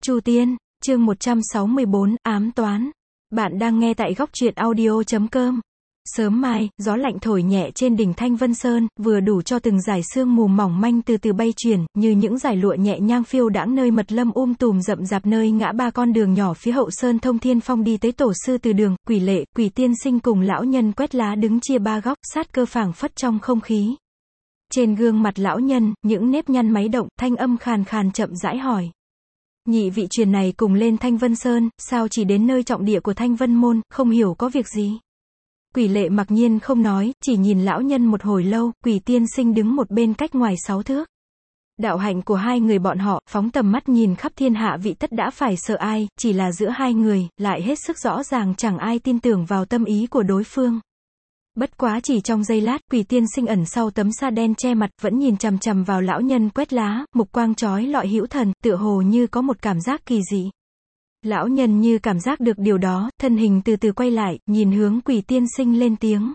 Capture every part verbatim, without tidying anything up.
Chu Tiên, chương một trăm sáu mươi bốn, ám toán. Bạn đang nghe tại góc truyện audio chấm com. Sớm mai, gió lạnh thổi nhẹ trên đỉnh Thanh Vân Sơn, vừa đủ cho từng dải sương mù mỏng manh từ từ bay chuyển, như những dải lụa nhẹ nhàng phiêu đãng nơi mật lâm um tùm rậm rạp nơi ngã ba con đường nhỏ phía hậu sơn thông thiên phong đi tới tổ sư từ đường, Quỷ Lệ, Quỷ Tiên Sinh cùng lão nhân Quét Lá đứng chia ba góc, sát cơ phảng phất trong không khí. Trên gương mặt lão nhân, những nếp nhăn máy động, thanh âm khàn khàn chậm rãi hỏi. Nhị vị truyền này cùng lên Thanh Vân Sơn, sao chỉ đến nơi trọng địa của Thanh Vân Môn, không hiểu có việc gì? Quỷ Lệ mặc nhiên không nói, chỉ nhìn lão nhân một hồi lâu, Quỷ Tiên Sinh đứng một bên cách ngoài sáu thước. Đạo hạnh của hai người bọn họ, phóng tầm mắt nhìn khắp thiên hạ vị tất đã phải sợ ai, chỉ là giữa hai người, lại hết sức rõ ràng chẳng ai tin tưởng vào tâm ý của đối phương. Bất quá chỉ trong giây lát, Quỷ Tiên Sinh ẩn sau tấm sa đen che mặt, vẫn nhìn chằm chằm vào lão nhân Quét Lá, mục quang chói lọi hữu thần, tựa hồ như có một cảm giác kỳ dị. Lão nhân như cảm giác được điều đó, thân hình từ từ quay lại, nhìn hướng Quỷ Tiên Sinh lên tiếng.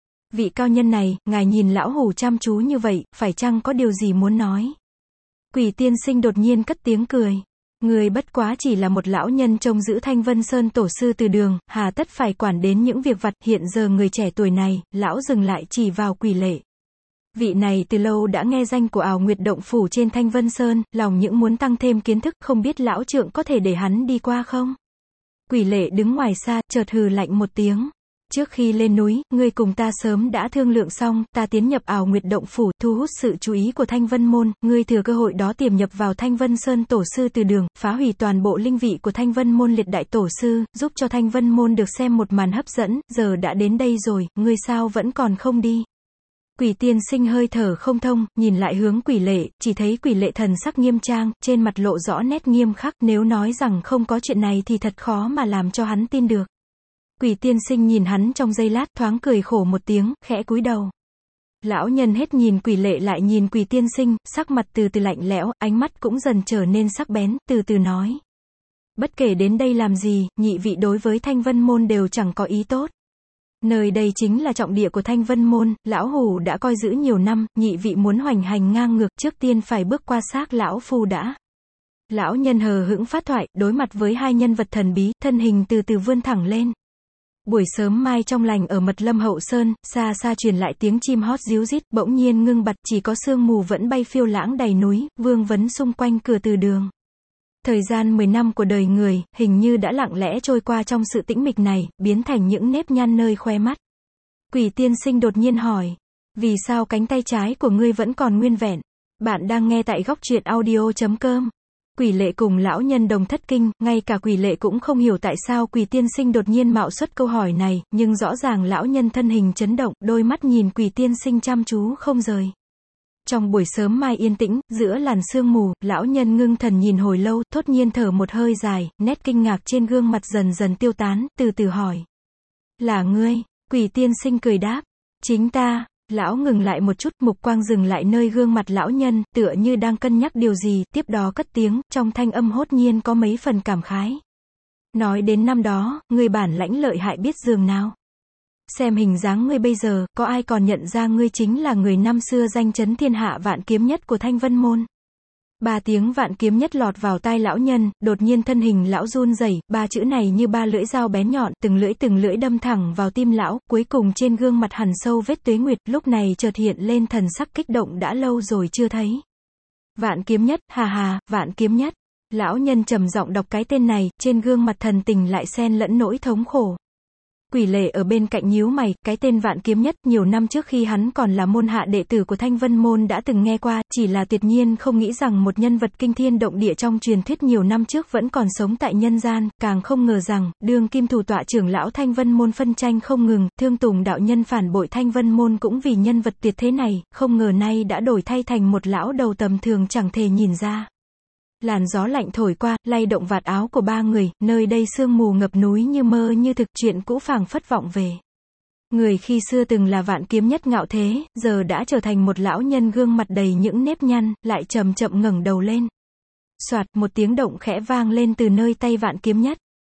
Vị cao nhân này, ngài nhìn lão hủ chăm chú như vậy, phải chăng có điều gì muốn nói? Quỷ Tiên Sinh đột nhiên cất tiếng cười. Người bất quá chỉ là một lão nhân trông giữ Thanh Vân Sơn tổ sư từ đường, hà tất phải quản đến những việc vặt, hiện giờ người trẻ tuổi này, lão dừng lại chỉ vào Quỷ Lệ. Vị này từ lâu đã nghe danh của Ảo Nguyệt Động Phủ trên Thanh Vân Sơn, lòng những muốn tăng thêm kiến thức, không biết lão trượng có thể để hắn đi qua không? Quỷ Lệ đứng ngoài xa, chợt hừ lạnh một tiếng. Trước khi lên núi, ngươi cùng ta sớm đã thương lượng xong, ta tiến nhập Ảo Nguyệt Động Phủ, thu hút sự chú ý của Thanh Vân Môn, ngươi thừa cơ hội đó tiềm nhập vào Thanh Vân Sơn tổ sư từ đường, phá hủy toàn bộ linh vị của Thanh Vân Môn liệt đại tổ sư, giúp cho Thanh Vân Môn được xem một màn hấp dẫn, giờ đã đến đây rồi, ngươi sao vẫn còn không đi? Quỷ Tiên Sinh hơi thở không thông, nhìn lại hướng Quỷ Lệ, chỉ thấy Quỷ Lệ thần sắc nghiêm trang, trên mặt lộ rõ nét nghiêm khắc, nếu nói rằng không có chuyện này thì thật khó mà làm cho hắn tin được. Quỷ Tiên Sinh nhìn hắn trong giây lát, thoáng cười khổ một tiếng, khẽ cúi đầu. Lão nhân hết nhìn Quỷ Lệ lại nhìn Quỷ Tiên Sinh, sắc mặt từ từ lạnh lẽo, ánh mắt cũng dần trở nên sắc bén, từ từ nói. Bất kể đến đây làm gì, nhị vị đối với Thanh Vân Môn đều chẳng có ý tốt. Nơi đây chính là trọng địa của Thanh Vân Môn, lão hủ đã coi giữ nhiều năm, nhị vị muốn hoành hành ngang ngược, trước tiên phải bước qua xác lão phu đã. Lão nhân hờ hững phát thoại, đối mặt với hai nhân vật thần bí, thân hình từ từ vươn thẳng lên. Buổi sớm mai trong lành ở mật lâm hậu sơn, xa xa truyền lại tiếng chim hót ríu rít, bỗng nhiên ngưng bặt, chỉ có sương mù vẫn bay phiêu lãng đầy núi, vương vấn xung quanh cửa từ đường. Thời gian mười năm của đời người, hình như đã lặng lẽ trôi qua trong sự tĩnh mịch này, biến thành những nếp nhăn nơi khóe mắt. Quỷ Tiên Sinh đột nhiên hỏi, vì sao cánh tay trái của ngươi vẫn còn nguyên vẹn? Bạn đang nghe tại góc truyện audio chấm com. Quỷ Lệ cùng lão nhân đồng thất kinh, ngay cả Quỷ Lệ cũng không hiểu tại sao Quỷ Tiên Sinh đột nhiên mạo xuất câu hỏi này, nhưng rõ ràng lão nhân thân hình chấn động, đôi mắt nhìn Quỷ Tiên Sinh chăm chú không rời. Trong buổi sớm mai yên tĩnh, giữa làn sương mù, lão nhân ngưng thần nhìn hồi lâu, thốt nhiên thở một hơi dài, nét kinh ngạc trên gương mặt dần dần tiêu tán, từ từ hỏi. Là ngươi? Quỷ Tiên Sinh cười đáp. Chính ta. Lão ngừng lại một chút, mục quang dừng lại nơi gương mặt lão nhân, tựa như đang cân nhắc điều gì, tiếp đó cất tiếng, trong thanh âm hốt nhiên có mấy phần cảm khái. Nói đến năm đó, ngươi bản lãnh lợi hại biết dường nào. Xem hình dáng ngươi bây giờ, có ai còn nhận ra ngươi chính là người năm xưa danh chấn thiên hạ vạn kiếm nhất của Thanh Vân Môn. Ba tiếng vạn kiếm nhất lọt vào tai lão nhân, đột nhiên thân hình lão run rẩy, ba chữ này như ba lưỡi dao bén nhọn, từng lưỡi từng lưỡi đâm thẳng vào tim lão, cuối cùng trên gương mặt hằn sâu vết tuế nguyệt, lúc này chợt hiện lên thần sắc kích động đã lâu rồi chưa thấy. Vạn kiếm nhất, hà hà, vạn kiếm nhất. Lão nhân trầm giọng đọc cái tên này, trên gương mặt thần tình lại xen lẫn nỗi thống khổ. Quỷ Lệ ở bên cạnh nhíu mày, cái tên Vạn Kiếm Nhất, nhiều năm trước khi hắn còn là môn hạ đệ tử của Thanh Vân Môn đã từng nghe qua, chỉ là tuyệt nhiên không nghĩ rằng một nhân vật kinh thiên động địa trong truyền thuyết nhiều năm trước vẫn còn sống tại nhân gian, càng không ngờ rằng, đương kim thủ tọa trưởng lão Thanh Vân Môn phân tranh không ngừng, Thương Tùng đạo nhân phản bội Thanh Vân Môn cũng vì nhân vật tuyệt thế này, không ngờ nay đã đổi thay thành một lão đầu tầm thường chẳng thể nhìn ra. Làn gió lạnh thổi qua, lay động vạt áo của ba người, nơi đây sương mù ngập núi như mơ như thực, chuyện cũ phảng phất vọng về. Người khi xưa từng là Vạn Kiếm Nhất ngạo thế, giờ đã trở thành một lão nhân gương mặt đầy những nếp nhăn, lại chậm chậm ngẩng đầu lên. Soạt, một tiếng động khẽ vang lên từ nơi tay Vạn Kiếm Nhất.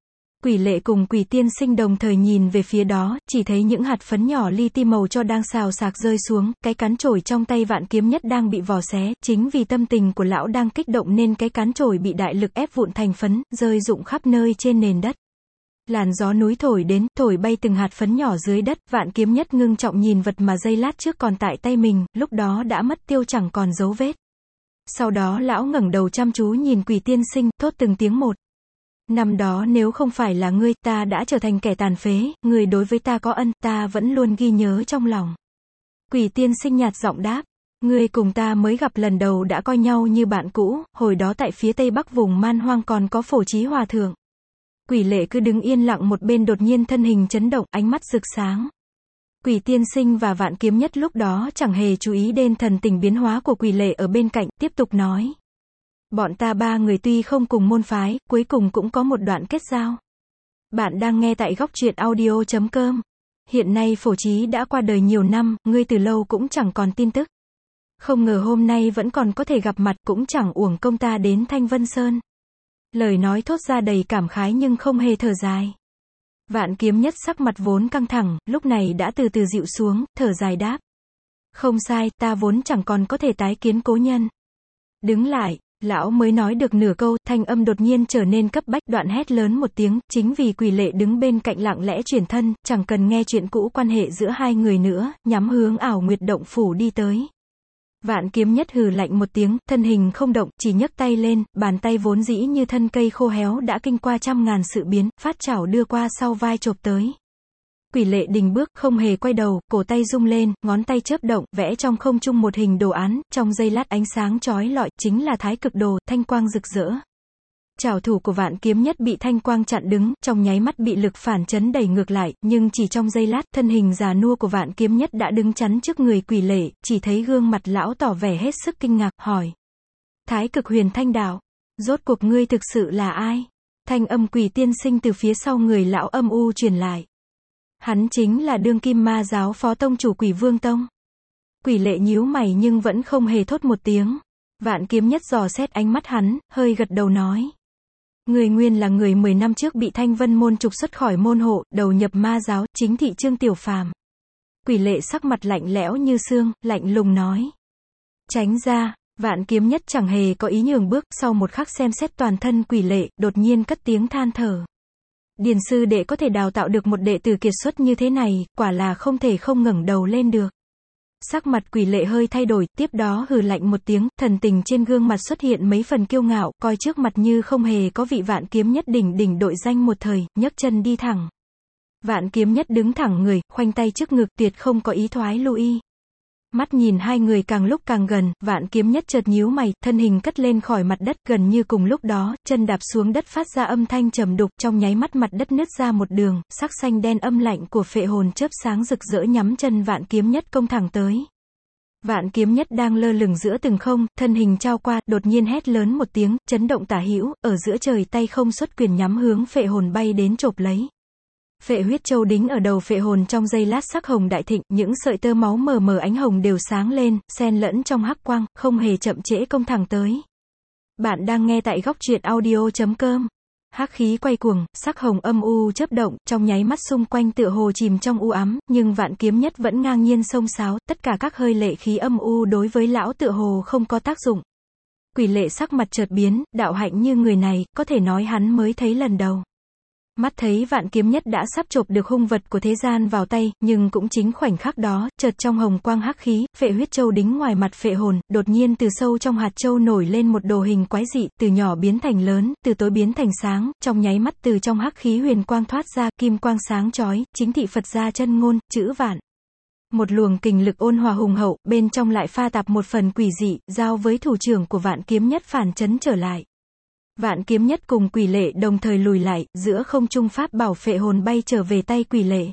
Quỷ Lệ cùng Quỷ Tiên Sinh đồng thời nhìn về phía đó, chỉ thấy những hạt phấn nhỏ li ti màu cho đang xào xạc rơi xuống, cái cán chổi trong tay Vạn Kiếm Nhất đang bị vò xé, chính vì tâm tình của lão đang kích động nên cái cán chổi bị đại lực ép vụn thành phấn, rơi rụng khắp nơi trên nền đất. Làn gió núi thổi đến, thổi bay từng hạt phấn nhỏ dưới đất, Vạn Kiếm Nhất ngưng trọng nhìn vật mà giây lát trước còn tại tay mình, lúc đó đã mất tiêu chẳng còn dấu vết. Sau đó lão ngẩng đầu chăm chú nhìn Quỷ Tiên Sinh, thốt từng tiếng một. Năm đó nếu không phải là ngươi, ta đã trở thành kẻ tàn phế, ngươi đối với ta có ân, ta vẫn luôn ghi nhớ trong lòng. Quỷ Tiên Sinh nhạt giọng đáp, ngươi cùng ta mới gặp lần đầu đã coi nhau như bạn cũ, hồi đó tại phía tây bắc vùng man hoang còn có Phổ Chí Hòa Thượng. Quỷ Lệ cứ đứng yên lặng một bên, đột nhiên thân hình chấn động, ánh mắt rực sáng. Quỷ Tiên Sinh và Vạn Kiếm Nhất lúc đó chẳng hề chú ý đến thần tình biến hóa của Quỷ Lệ ở bên cạnh, tiếp tục nói. Bọn ta ba người tuy không cùng môn phái, cuối cùng cũng có một đoạn kết giao. Bạn đang nghe tại góc truyện audio chấm com. Hiện nay Phổ Chí đã qua đời nhiều năm, ngươi từ lâu cũng chẳng còn tin tức. Không ngờ hôm nay vẫn còn có thể gặp mặt, cũng chẳng uổng công ta đến Thanh Vân Sơn. Lời nói thốt ra đầy cảm khái nhưng không hề thở dài. Vạn Kiếm Nhất sắc mặt vốn căng thẳng, lúc này đã từ từ dịu xuống, thở dài đáp. Không sai, ta vốn chẳng còn có thể tái kiến cố nhân. Đứng lại. Lão mới nói được nửa câu, thanh âm đột nhiên trở nên cấp bách, đoạn hét lớn một tiếng, chính vì Quỷ Lệ đứng bên cạnh lặng lẽ chuyển thân, chẳng cần nghe chuyện cũ quan hệ giữa hai người nữa, nhắm hướng Ảo Nguyệt động phủ đi tới. Vạn Kiếm Nhất hừ lạnh một tiếng, thân hình không động, chỉ nhấc tay lên, bàn tay vốn dĩ như thân cây khô héo đã kinh qua trăm ngàn sự biến, phát chảo đưa qua sau vai chộp tới. Quỷ Lệ đình bước, không hề quay đầu, cổ tay rung lên, ngón tay chớp động, vẽ trong không trung một hình đồ án, trong giây lát ánh sáng chói lọi, chính là Thái Cực Đồ, thanh quang rực rỡ. Trảo thủ của Vạn Kiếm Nhất bị thanh quang chặn đứng, trong nháy mắt bị lực phản chấn đẩy ngược lại, nhưng chỉ trong giây lát, thân hình già nua của Vạn Kiếm Nhất đã đứng chắn trước người Quỷ Lệ, chỉ thấy gương mặt lão tỏ vẻ hết sức kinh ngạc, hỏi. Thái Cực Huyền Thanh Đạo, rốt cuộc ngươi thực sự là ai? Thanh âm Quỷ Tiên Sinh từ phía sau người lão âm u truyền lại. Hắn chính là đương kim ma giáo phó tông chủ Quỷ Vương Tông. Quỷ Lệ nhíu mày nhưng vẫn không hề thốt một tiếng. Vạn Kiếm Nhất dò xét ánh mắt hắn, hơi gật đầu nói. Người nguyên là người mười năm trước bị Thanh Vân môn trục xuất khỏi môn hộ, đầu nhập ma giáo, chính thị Trương Tiểu Phàm. Quỷ Lệ sắc mặt lạnh lẽo như xương, lạnh lùng nói. Tránh ra. Vạn Kiếm Nhất chẳng hề có ý nhường bước, sau một khắc xem xét toàn thân Quỷ Lệ, đột nhiên cất tiếng than thở. Điền sư đệ có thể đào tạo được một đệ tử kiệt xuất như thế này, quả là không thể không ngẩng đầu lên được. Sắc mặt Quỷ Lệ hơi thay đổi, tiếp đó hừ lạnh một tiếng, thần tình trên gương mặt xuất hiện mấy phần kiêu ngạo, coi trước mặt như không hề có vị Vạn Kiếm Nhất đỉnh đỉnh đội danh một thời, nhấc chân đi thẳng. Vạn Kiếm Nhất đứng thẳng người, khoanh tay trước ngực, tuyệt không có ý thoái lui. Mắt nhìn hai người càng lúc càng gần, Vạn Kiếm Nhất chợt nhíu mày, thân hình cất lên khỏi mặt đất, gần như cùng lúc đó, chân đạp xuống đất phát ra âm thanh trầm đục, trong nháy mắt mặt đất nứt ra một đường, sắc xanh đen âm lạnh của phệ hồn chớp sáng rực rỡ nhắm chân Vạn Kiếm Nhất công thẳng tới. Vạn Kiếm Nhất đang lơ lửng giữa từng không, thân hình trao qua, đột nhiên hét lớn một tiếng, chấn động tả hữu, ở giữa trời tay không xuất quyền nhắm hướng phệ hồn bay đến chộp lấy. Phệ huyết châu đính ở đầu phệ hồn trong giây lát sắc hồng đại thịnh, những sợi tơ máu mờ mờ ánh hồng đều sáng lên, xen lẫn trong hắc quang, không hề chậm trễ công thẳng tới. Bạn đang nghe tại góc truyện audio chấm com. Hắc khí quay cuồng, sắc hồng âm u chớp động, trong nháy mắt xung quanh tựa hồ chìm trong u ám, nhưng Vạn Kiếm Nhất vẫn ngang nhiên xông xáo, tất cả các hơi lệ khí âm u đối với lão tựa hồ không có tác dụng. Quỷ Lệ sắc mặt chợt biến, đạo hạnh như người này, có thể nói hắn mới thấy lần đầu. Mắt thấy Vạn Kiếm Nhất đã sắp chộp được hung vật của thế gian vào tay, nhưng cũng chính khoảnh khắc đó, chợt trong hồng quang hắc khí, phệ huyết châu đính ngoài mặt phệ hồn, đột nhiên từ sâu trong hạt châu nổi lên một đồ hình quái dị, từ nhỏ biến thành lớn, từ tối biến thành sáng, trong nháy mắt từ trong hắc khí huyền quang thoát ra, kim quang sáng chói, chính thị Phật gia chân ngôn, chữ vạn. Một luồng kình lực ôn hòa hùng hậu, bên trong lại pha tạp một phần quỷ dị, giao với thủ trưởng của Vạn Kiếm Nhất phản chấn trở lại. Vạn Kiếm Nhất cùng Quỷ Lệ đồng thời lùi lại, giữa không trung pháp bảo phệ hồn bay trở về tay Quỷ Lệ.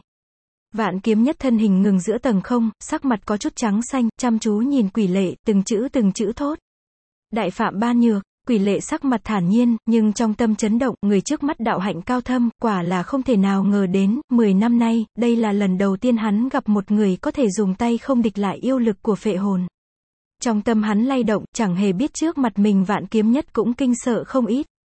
Vạn Kiếm Nhất thân hình ngừng giữa tầng không, sắc mặt có chút trắng xanh, chăm chú nhìn Quỷ Lệ, từng chữ từng chữ thốt. Đại phạm ban nhược. Quỷ Lệ sắc mặt thản nhiên, nhưng trong tâm chấn động, người trước mắt đạo hạnh cao thâm, quả là không thể nào ngờ đến, mười năm nay, đây là lần đầu tiên hắn gặp một người có thể dùng tay không địch lại yêu lực của phệ hồn. Trong tâm hắn lay động, chẳng hề biết trước mặt mình Vạn Kiếm Nhất cũng kinh sợ không ít.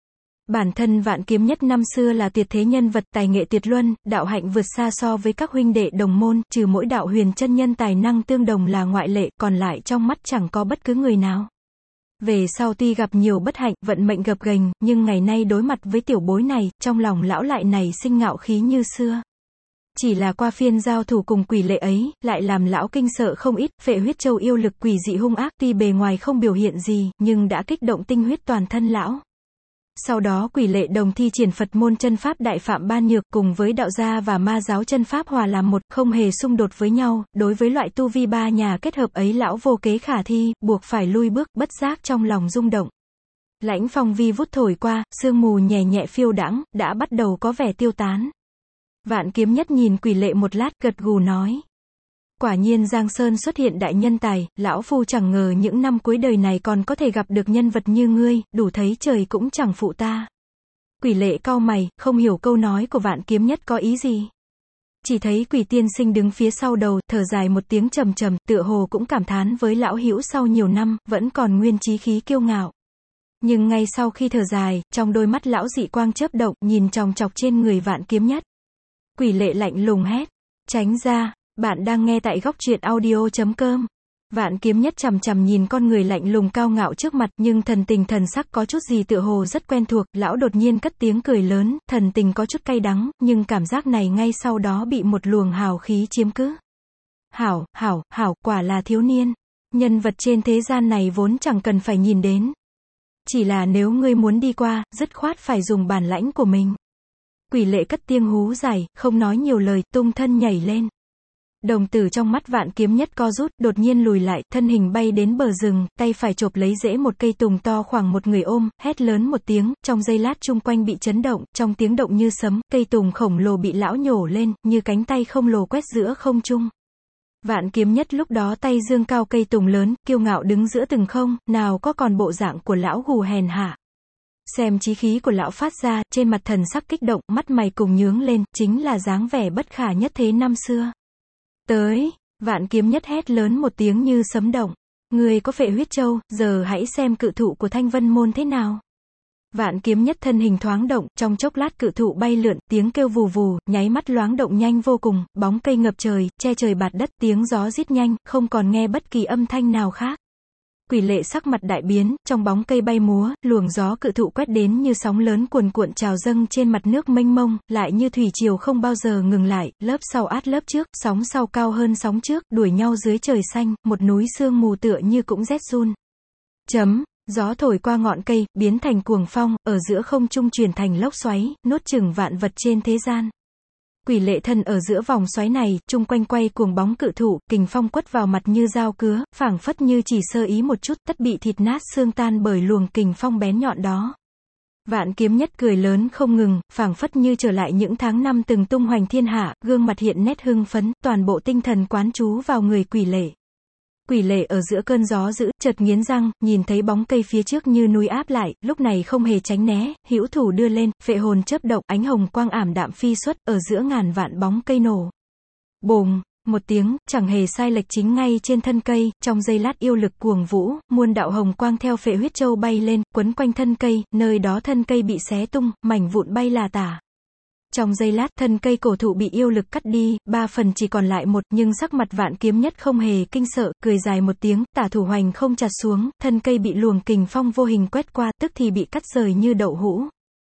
Bản thân Vạn Kiếm Nhất năm xưa là tuyệt thế nhân vật, tài nghệ tuyệt luân, đạo hạnh vượt xa so với các huynh đệ đồng môn, trừ mỗi đạo huyền chân nhân tài năng tương đồng là ngoại lệ, còn lại trong mắt chẳng có bất cứ người nào. Về sau tuy gặp nhiều bất hạnh, vận mệnh gập ghềnh, nhưng ngày nay đối mặt với tiểu bối này, trong lòng lão lại nảy sinh ngạo khí như xưa. Chỉ là qua phiên giao thủ cùng quỷ lệ ấy, lại làm lão kinh sợ không ít, Phệ Huyết Châu yêu lực quỷ dị hung ác, tuy bề ngoài không biểu hiện gì, nhưng đã kích động tinh huyết toàn thân lão. Sau đó quỷ lệ đồng thi triển Phật môn chân pháp Đại Phạm Ban Nhược cùng với đạo gia và ma giáo chân pháp hòa làm một, không hề xung đột với nhau, đối với loại tu vi ba nhà kết hợp ấy lão vô kế khả thi, buộc phải lui bước, bất giác trong lòng rung động. Lãnh phong vi vút thổi qua, sương mù nhẹ nhẹ phiêu đãng, đã bắt đầu có vẻ tiêu tán. Vạn Kiếm Nhất nhìn quỷ lệ một lát, gật gù nói. Quả nhiên Giang Sơn xuất hiện đại nhân tài, lão phu chẳng ngờ những năm cuối đời này còn có thể gặp được nhân vật như ngươi, đủ thấy trời cũng chẳng phụ ta. Quỷ lệ cau mày, không hiểu câu nói của Vạn Kiếm Nhất có ý gì. Chỉ thấy quỷ tiên sinh đứng phía sau đầu, thở dài một tiếng trầm trầm, tựa hồ cũng cảm thán với lão hữu sau nhiều năm, vẫn còn nguyên chí khí kiêu ngạo. Nhưng ngay sau khi thở dài, trong đôi mắt lão dị quang chớp động, nhìn chòng chọc trên người Vạn Kiếm Nhất. Quỷ lệ lạnh lùng hét, tránh ra. Bạn đang nghe tại góc truyện audio chấm com. Vạn Kiếm Nhất chằm chằm nhìn con người lạnh lùng cao ngạo trước mặt, nhưng thần tình thần sắc có chút gì tựa hồ rất quen thuộc, lão đột nhiên cất tiếng cười lớn, thần tình có chút cay đắng, nhưng cảm giác này ngay sau đó bị một luồng hào khí chiếm cứ. Hảo, hảo, hảo, quả là thiếu niên. Nhân vật trên thế gian này vốn chẳng cần phải nhìn đến. Chỉ là nếu ngươi muốn đi qua, dứt khoát phải dùng bản lãnh của mình. Quỷ lệ cất tiếng hú dài, không nói nhiều lời, tung thân nhảy lên. Đồng tử trong mắt Vạn Kiếm Nhất co rút, đột nhiên lùi lại, thân hình bay đến bờ rừng, tay phải chộp lấy rễ một cây tùng to khoảng một người ôm, hét lớn một tiếng, trong giây lát chung quanh bị chấn động, trong tiếng động như sấm, cây tùng khổng lồ bị lão nhổ lên, như cánh tay không lồ quét giữa không trung. Vạn Kiếm Nhất lúc đó tay giương cao cây tùng lớn, kiêu ngạo đứng giữa từng không, nào có còn bộ dạng của lão gù hèn hạ. Xem chí khí của lão phát ra, trên mặt thần sắc kích động, mắt mày cùng nhướng lên, chính là dáng vẻ bất khả nhất thế năm xưa. Tới, Vạn Kiếm Nhất hét lớn một tiếng như sấm động. Người có Phệ Huyết Châu, giờ hãy xem cự thụ của Thanh Vân Môn thế nào. Vạn Kiếm Nhất thân hình thoáng động, trong chốc lát cự thụ bay lượn, tiếng kêu vù vù, nháy mắt loáng động nhanh vô cùng, bóng cây ngập trời, che trời bạt đất, tiếng gió rít nhanh, không còn nghe bất kỳ âm thanh nào khác. Quỷ lệ sắc mặt đại biến, trong bóng cây bay múa, luồng gió cự thụ quét đến như sóng lớn cuồn cuộn trào dâng trên mặt nước mênh mông, lại như thủy triều không bao giờ ngừng lại, lớp sau át lớp trước, sóng sau cao hơn sóng trước, đuổi nhau dưới trời xanh, một núi sương mù tựa như cũng rét run. Chấm, gió thổi qua ngọn cây, biến thành cuồng phong, ở giữa không trung chuyển thành lốc xoáy, nuốt chửng vạn vật trên thế gian. Quỷ lệ thân ở giữa vòng xoáy này, chung quanh quay cuồng bóng cự thụ, kình phong quất vào mặt như dao cứa, phảng phất như chỉ sơ ý một chút, tất bị thịt nát xương tan bởi luồng kình phong bén nhọn đó. Vạn Kiếm Nhất cười lớn không ngừng, phảng phất như trở lại những tháng năm từng tung hoành thiên hạ, gương mặt hiện nét hưng phấn, toàn bộ tinh thần quán trú vào người quỷ lệ. Quỷ lệ ở giữa cơn gió dữ, chợt nghiến răng, nhìn thấy bóng cây phía trước như núi áp lại, lúc này không hề tránh né, hữu thủ đưa lên, phệ hồn chớp động, ánh hồng quang ảm đạm phi xuất, ở giữa ngàn vạn bóng cây nổ. Bùng, một tiếng, chẳng hề sai lệch chính ngay trên thân cây, trong giây lát yêu lực cuồng vũ, muôn đạo hồng quang theo Phệ Huyết Châu bay lên, quấn quanh thân cây, nơi đó thân cây bị xé tung, mảnh vụn bay là tả. Trong giây lát, thân cây cổ thụ bị yêu lực cắt đi, ba phần chỉ còn lại một, nhưng sắc mặt Vạn Kiếm Nhất không hề kinh sợ, cười dài một tiếng, tả thủ hoành không chặt xuống, thân cây bị luồng kình phong vô hình quét qua, tức thì bị cắt rời như đậu hũ.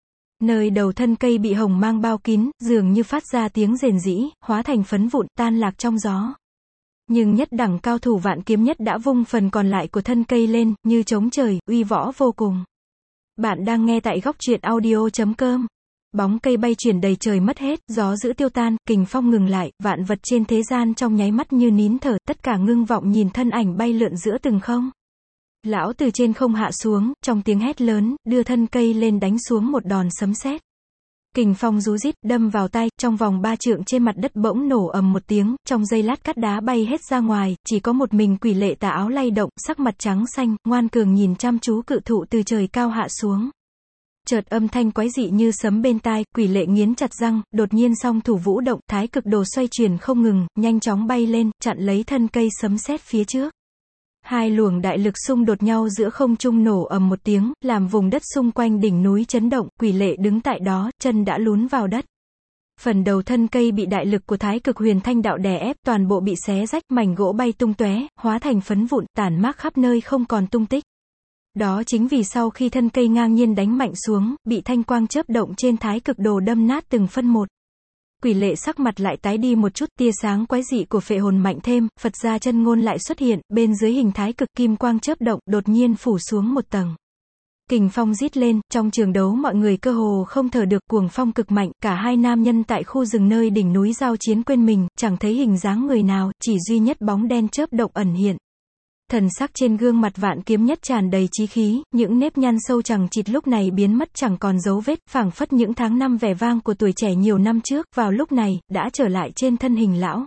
Nơi đầu thân cây bị hồng mang bao kín, dường như phát ra tiếng rền rĩ, hóa thành phấn vụn, tan lạc trong gió. Nhưng nhất đẳng cao thủ Vạn Kiếm Nhất đã vung phần còn lại của thân cây lên, như trống trời, uy võ vô cùng. Bạn đang nghe tại góc truyện audio chấm com. Bóng cây bay chuyển đầy trời mất hết, gió dữ tiêu tan, kình phong ngừng lại, vạn vật trên thế gian trong nháy mắt như nín thở, tất cả ngưng vọng nhìn thân ảnh bay lượn giữa từng không. Lão từ trên không hạ xuống, trong tiếng hét lớn, đưa thân cây lên đánh xuống một đòn sấm sét. Kình phong rú rít, đâm vào tai, trong vòng ba trượng trên mặt đất bỗng nổ ầm một tiếng, trong giây lát cát đá bay hết ra ngoài, chỉ có một mình quỷ lệ tà áo lay động, sắc mặt trắng xanh, ngoan cường nhìn chăm chú cự thụ từ trời cao hạ xuống. Chợt âm thanh quái dị như sấm bên tai, quỷ lệ nghiến chặt răng, đột nhiên song thủ vũ động, thái cực đồ xoay chuyển không ngừng, nhanh chóng bay lên, chặn lấy thân cây sấm sét phía trước. Hai luồng đại lực xung đột nhau giữa không trung nổ ầm một tiếng, làm vùng đất xung quanh đỉnh núi chấn động, Quỷ Lệ đứng tại đó, chân đã lún vào đất. Phần đầu thân cây bị đại lực của Thái Cực Huyền Thanh Đạo đè ép, toàn bộ bị xé rách, mảnh gỗ bay tung tóe, hóa thành phấn vụn, tản mác khắp nơi không còn tung tích. Đó chính vì sau khi thân cây ngang nhiên đánh mạnh xuống, bị thanh quang chớp động trên Thái Cực Đồ đâm nát từng phân một. Quỷ Lệ sắc mặt lại tái đi một chút, tia sáng quái dị của phệ hồn mạnh thêm, Phật gia chân ngôn lại xuất hiện, bên dưới hình thái cực kim quang chớp động, đột nhiên phủ xuống một tầng. Kình phong rít lên, trong trường đấu mọi người cơ hồ không thở được, cuồng phong cực mạnh, cả hai nam nhân tại khu rừng nơi đỉnh núi giao chiến quên mình, chẳng thấy hình dáng người nào, chỉ duy nhất bóng đen chớp động ẩn hiện. Thần sắc trên gương mặt Vạn Kiếm Nhất tràn đầy chí khí, những nếp nhăn sâu chằng chịt lúc này biến mất chẳng còn dấu vết, phảng phất những tháng năm vẻ vang của tuổi trẻ nhiều năm trước, vào lúc này, đã trở lại trên thân hình lão.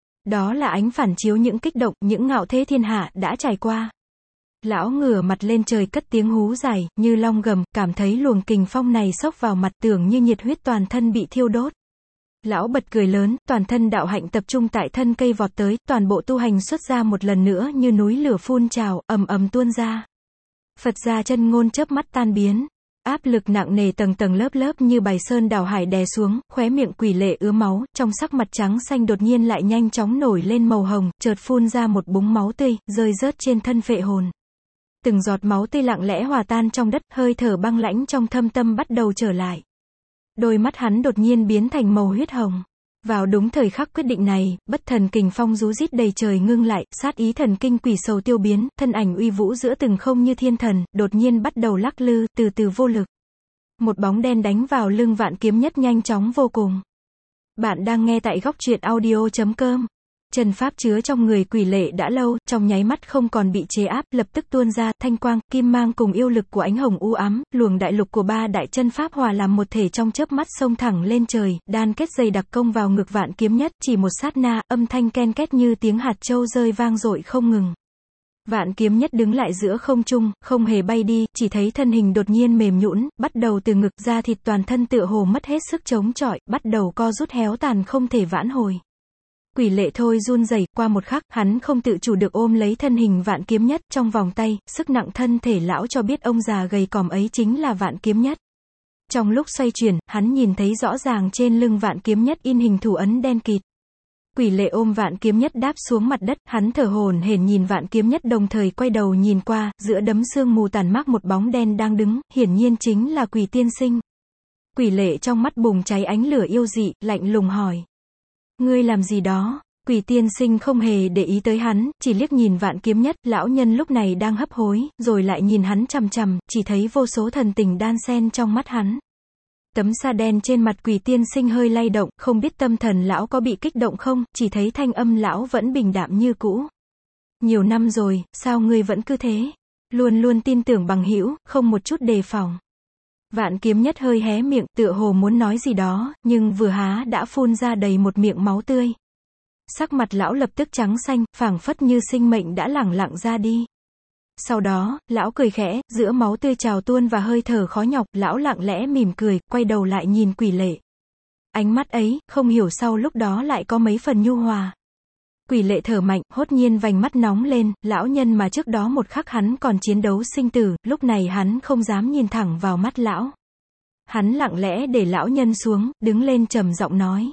Đó là ánh phản chiếu những kích động, những ngạo thế thiên hạ, đã trải qua. Lão ngửa mặt lên trời cất tiếng hú dài, như long gầm, cảm thấy luồng kình phong này xốc vào mặt, tưởng như nhiệt huyết toàn thân bị thiêu đốt. Lão bật cười lớn, toàn thân đạo hạnh tập trung tại thân cây vọt tới, toàn bộ tu hành xuất ra một lần nữa như núi lửa phun trào, ầm ầm tuôn ra. Phật gia chân ngôn chớp mắt tan biến. Áp lực nặng nề tầng tầng lớp lớp như bài sơn đảo hải đè xuống, khóe miệng Quỷ Lệ ứa máu, trong sắc mặt trắng xanh đột nhiên lại nhanh chóng nổi lên màu hồng, chợt phun ra một búng máu tươi, rơi rớt trên thân phệ hồn. Từng giọt máu tươi lặng lẽ hòa tan trong đất, hơi thở băng lãnh trong thâm tâm bắt đầu trở lại. Đôi mắt hắn đột nhiên biến thành màu huyết hồng. Vào đúng thời khắc quyết định này, bất thần kình phong rú rít đầy trời ngưng lại, sát ý thần kinh quỷ sầu tiêu biến, thân ảnh uy vũ giữa từng không như thiên thần, đột nhiên bắt đầu lắc lư, từ từ vô lực. Một bóng đen đánh vào lưng Vạn Kiếm Nhất nhanh chóng vô cùng. Bạn đang nghe tại góc truyện audio chấm com. Chân pháp chứa trong người Quỷ Lệ đã lâu, trong nháy mắt không còn bị chế áp, lập tức tuôn ra, thanh quang, kim mang cùng yêu lực của ánh hồng u ám, luồng đại lục của ba đại chân pháp hòa làm một thể trong chớp mắt xông thẳng lên trời, đan kết dày đặc công vào ngực Vạn Kiếm Nhất, chỉ một sát na, âm thanh ken két như tiếng hạt châu rơi vang dội không ngừng. Vạn Kiếm Nhất đứng lại giữa không trung, không hề bay đi, chỉ thấy thân hình đột nhiên mềm nhũn, bắt đầu từ ngực ra thịt toàn thân tựa hồ mất hết sức chống chọi, bắt đầu co rút héo tàn không thể vãn hồi. Quỷ Lệ thôi run rẩy, qua một khắc, hắn không tự chủ được ôm lấy thân hình Vạn Kiếm Nhất trong vòng tay, sức nặng thân thể lão cho biết ông già gầy còm ấy chính là Vạn Kiếm Nhất. Trong lúc xoay chuyển, hắn nhìn thấy rõ ràng trên lưng Vạn Kiếm Nhất in hình thủ ấn đen kịt. Quỷ Lệ ôm Vạn Kiếm Nhất đáp xuống mặt đất, hắn thở hổn hển nhìn Vạn Kiếm Nhất đồng thời quay đầu nhìn qua, giữa đấm sương mù tàn mác một bóng đen đang đứng, hiển nhiên chính là Quỷ tiên sinh. Quỷ Lệ trong mắt bùng cháy ánh lửa yêu dị, lạnh lùng hỏi. Ngươi làm gì đó? Quỷ tiên sinh không hề để ý tới hắn, chỉ liếc nhìn Vạn Kiếm Nhất, lão nhân lúc này đang hấp hối, rồi lại nhìn hắn chằm chằm, chỉ thấy vô số thần tình đan xen trong mắt hắn. Tấm sa đen trên mặt Quỷ tiên sinh hơi lay động, không biết tâm thần lão có bị kích động không, chỉ thấy thanh âm lão vẫn bình đạm như cũ. Nhiều năm rồi, sao ngươi vẫn cứ thế? Luôn luôn tin tưởng bằng hữu, không một chút đề phòng. Vạn Kiếm Nhất hơi hé miệng, tựa hồ muốn nói gì đó, nhưng vừa há đã phun ra đầy một miệng máu tươi. Sắc mặt lão lập tức trắng xanh, phảng phất như sinh mệnh đã lẳng lặng ra đi. Sau đó, lão cười khẽ, giữa máu tươi trào tuôn và hơi thở khó nhọc, lão lặng lẽ mỉm cười, quay đầu lại nhìn Quỷ Lệ. Ánh mắt ấy, không hiểu sau lúc đó lại có mấy phần nhu hòa. Quỷ Lệ thở mạnh, hốt nhiên vành mắt nóng lên, lão nhân mà trước đó một khắc hắn còn chiến đấu sinh tử, lúc này hắn không dám nhìn thẳng vào mắt lão. Hắn lặng lẽ để lão nhân xuống, đứng lên trầm giọng nói.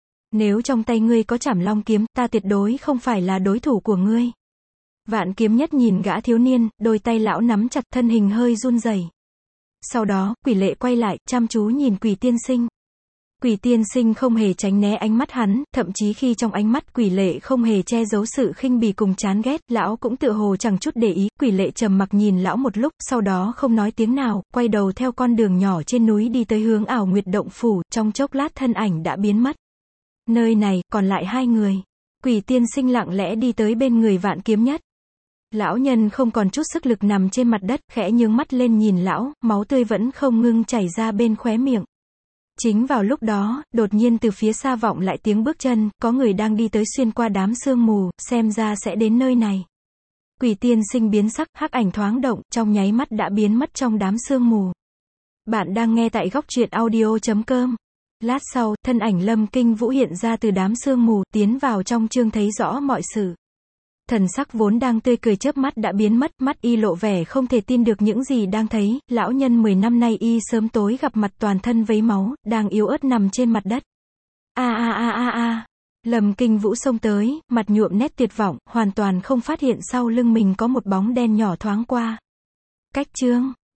Nếu trong tay ngươi có Trảm Long kiếm, ta tuyệt đối không phải là đối thủ của ngươi. Vạn Kiếm Nhất nhìn gã thiếu niên, đôi tay lão nắm chặt, thân hình hơi run rẩy. Sau đó, Quỷ Lệ quay lại, chăm chú nhìn Quỷ tiên sinh. Quỷ tiên sinh không hề tránh né ánh mắt hắn, thậm chí khi trong ánh mắt Quỷ Lệ không hề che giấu sự khinh bỉ cùng chán ghét, lão cũng tựa hồ chẳng chút để ý. Quỷ Lệ trầm mặc nhìn lão một lúc, sau đó không nói tiếng nào, quay đầu theo con đường nhỏ trên núi đi tới hướng Ảo Nguyệt động phủ, trong chốc lát thân ảnh đã biến mất. Nơi này, còn lại hai người. Quỷ tiên sinh lặng lẽ đi tới bên người Vạn Kiếm Nhất. Lão nhân không còn chút sức lực nằm trên mặt đất, khẽ nhướng mắt lên nhìn lão, máu tươi vẫn không ngưng chảy ra bên khóe miệng. Chính vào lúc đó, đột nhiên từ phía xa vọng lại tiếng bước chân, có người đang đi tới xuyên qua đám sương mù, xem ra sẽ đến nơi này. Quỷ tiên sinh biến sắc, hắc ảnh thoáng động, trong nháy mắt đã biến mất trong đám sương mù. Bạn đang nghe tại góc truyện audio chấm com. Lát sau, thân ảnh Lâm Kinh Vũ hiện ra từ đám sương mù, tiến vào trong chương thấy rõ mọi sự. Thần sắc vốn đang tươi cười chớp mắt đã biến mất, mắt y lộ vẻ không thể tin được những gì đang thấy, lão nhân mười năm nay y sớm tối gặp mặt toàn thân vấy máu, đang yếu ớt nằm trên mặt đất. A a a a a. Lâm Kinh Vũ xông tới, mặt nhuộm nét tuyệt vọng, hoàn toàn không phát hiện sau lưng mình có một bóng đen nhỏ thoáng qua. Cách chương